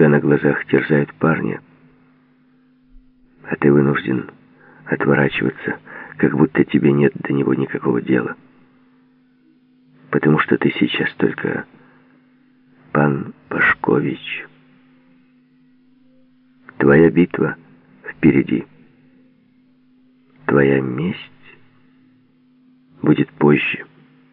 тебя на глазах терзают парня, а ты вынужден отворачиваться, как будто тебе нет до него никакого дела. Потому что ты сейчас только пан Пашкович. Твоя битва впереди. Твоя месть будет позже.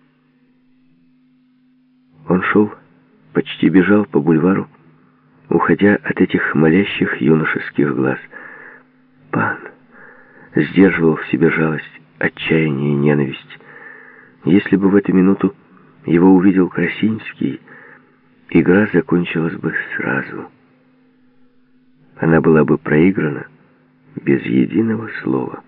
Он шел, почти бежал по бульвару, уходя от этих молящих юношеских глаз. Пан сдерживал в себе жалость, отчаяние и ненависть. Если бы в эту минуту его увидел Красинский, игра закончилась бы сразу. Она была бы проиграна без единого слова.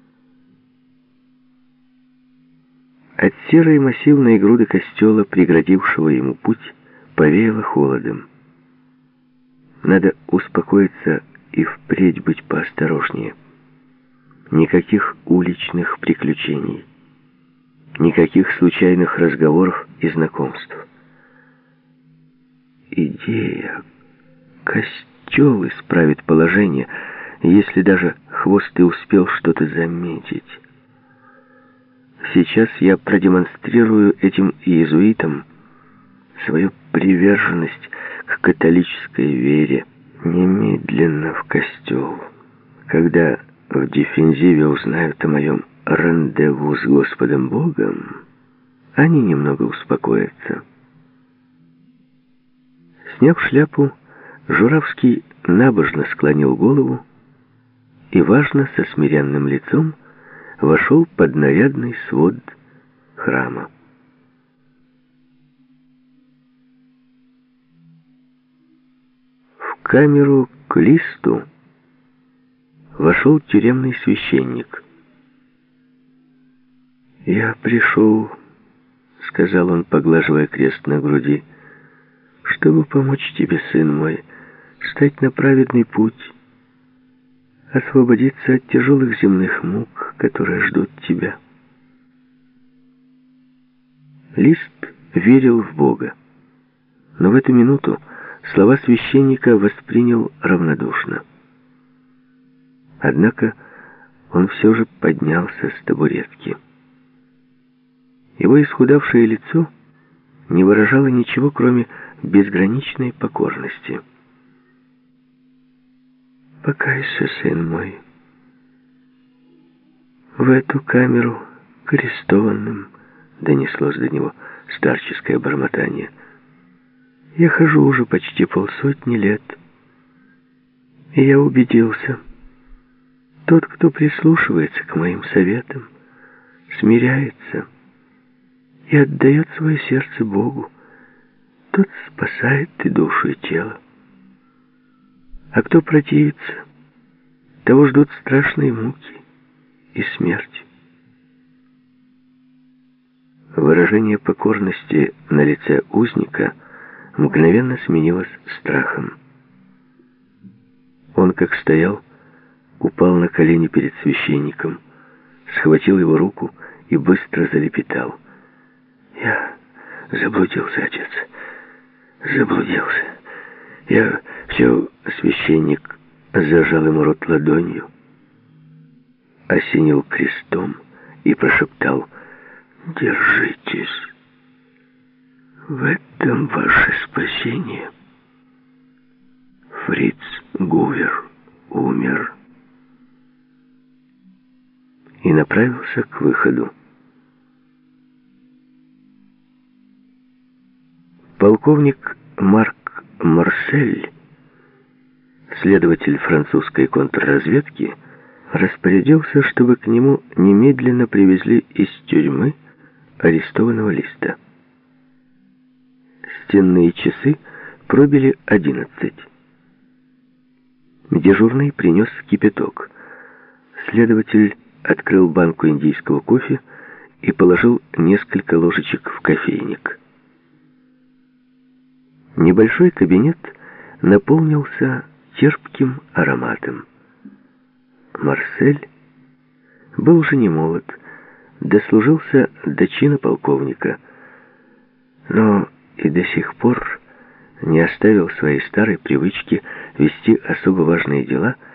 От серой массивной груды костела, преградившего ему путь, повеяло холодом. Надо успокоиться и впредь быть поосторожнее. Никаких уличных приключений, никаких случайных разговоров и знакомств. Идея. Костел исправит положение, если даже хвост и успел что-то заметить. Сейчас я продемонстрирую этим иезуитам свою приверженность к католической вере. Немедленно в костел. Когда в дефензиве узнают о моем рандеву с Господом Богом, они немного успокоятся. Сняв шляпу, Журавский набожно склонил голову и, важно, со смиренным лицом, вошел под нарядный свод храма. В камеру к Листу вошел тюремный священник. «Я пришел, — сказал он, поглаживая крест на груди, — чтобы помочь тебе, сын мой, стать на праведный путь, освободиться от тяжелых земных мук, которые ждут тебя». Лист верил в Бога, но в эту минуту слова священника воспринял равнодушно. Однако он все же поднялся с табуретки. Его исхудавшее лицо не выражало ничего, кроме безграничной покорности. «Покайся, сын мой. В эту камеру к арестованным», — донеслось до него старческое бормотание. «Я хожу уже почти 50 лет, и я убедился, тот, кто прислушивается к моим советам, смиряется и отдает свое сердце Богу, тот спасает и душу, и тело. А кто противится, того ждут страшные муки и смерть». Выражение покорности на лице узника мгновенно сменилось страхом. Он, как стоял, упал на колени перед священником, схватил его руку и быстро залепетал: «Я заблудился, отец, заблудился. Я все...» Священник зажал ему рот ладонью, осенил крестом и прошептал: «Держитесь. В этом ваше спасение. Фриц Гувер умер». И направился к выходу. Полковник Марк Марсель, следователь французской контрразведки, распорядился, чтобы к нему немедленно привезли из тюрьмы арестованного Листа. Стенные часы пробили 11. Дежурный принес кипяток. Следователь открыл банку индийского кофе и положил несколько ложечек в кофейник. Небольшой кабинет наполнился терпким ароматом. Марсель был уже не молод, дослужился до чина полковника, но и до сих пор не оставил своей старой привычки вести особо важные дела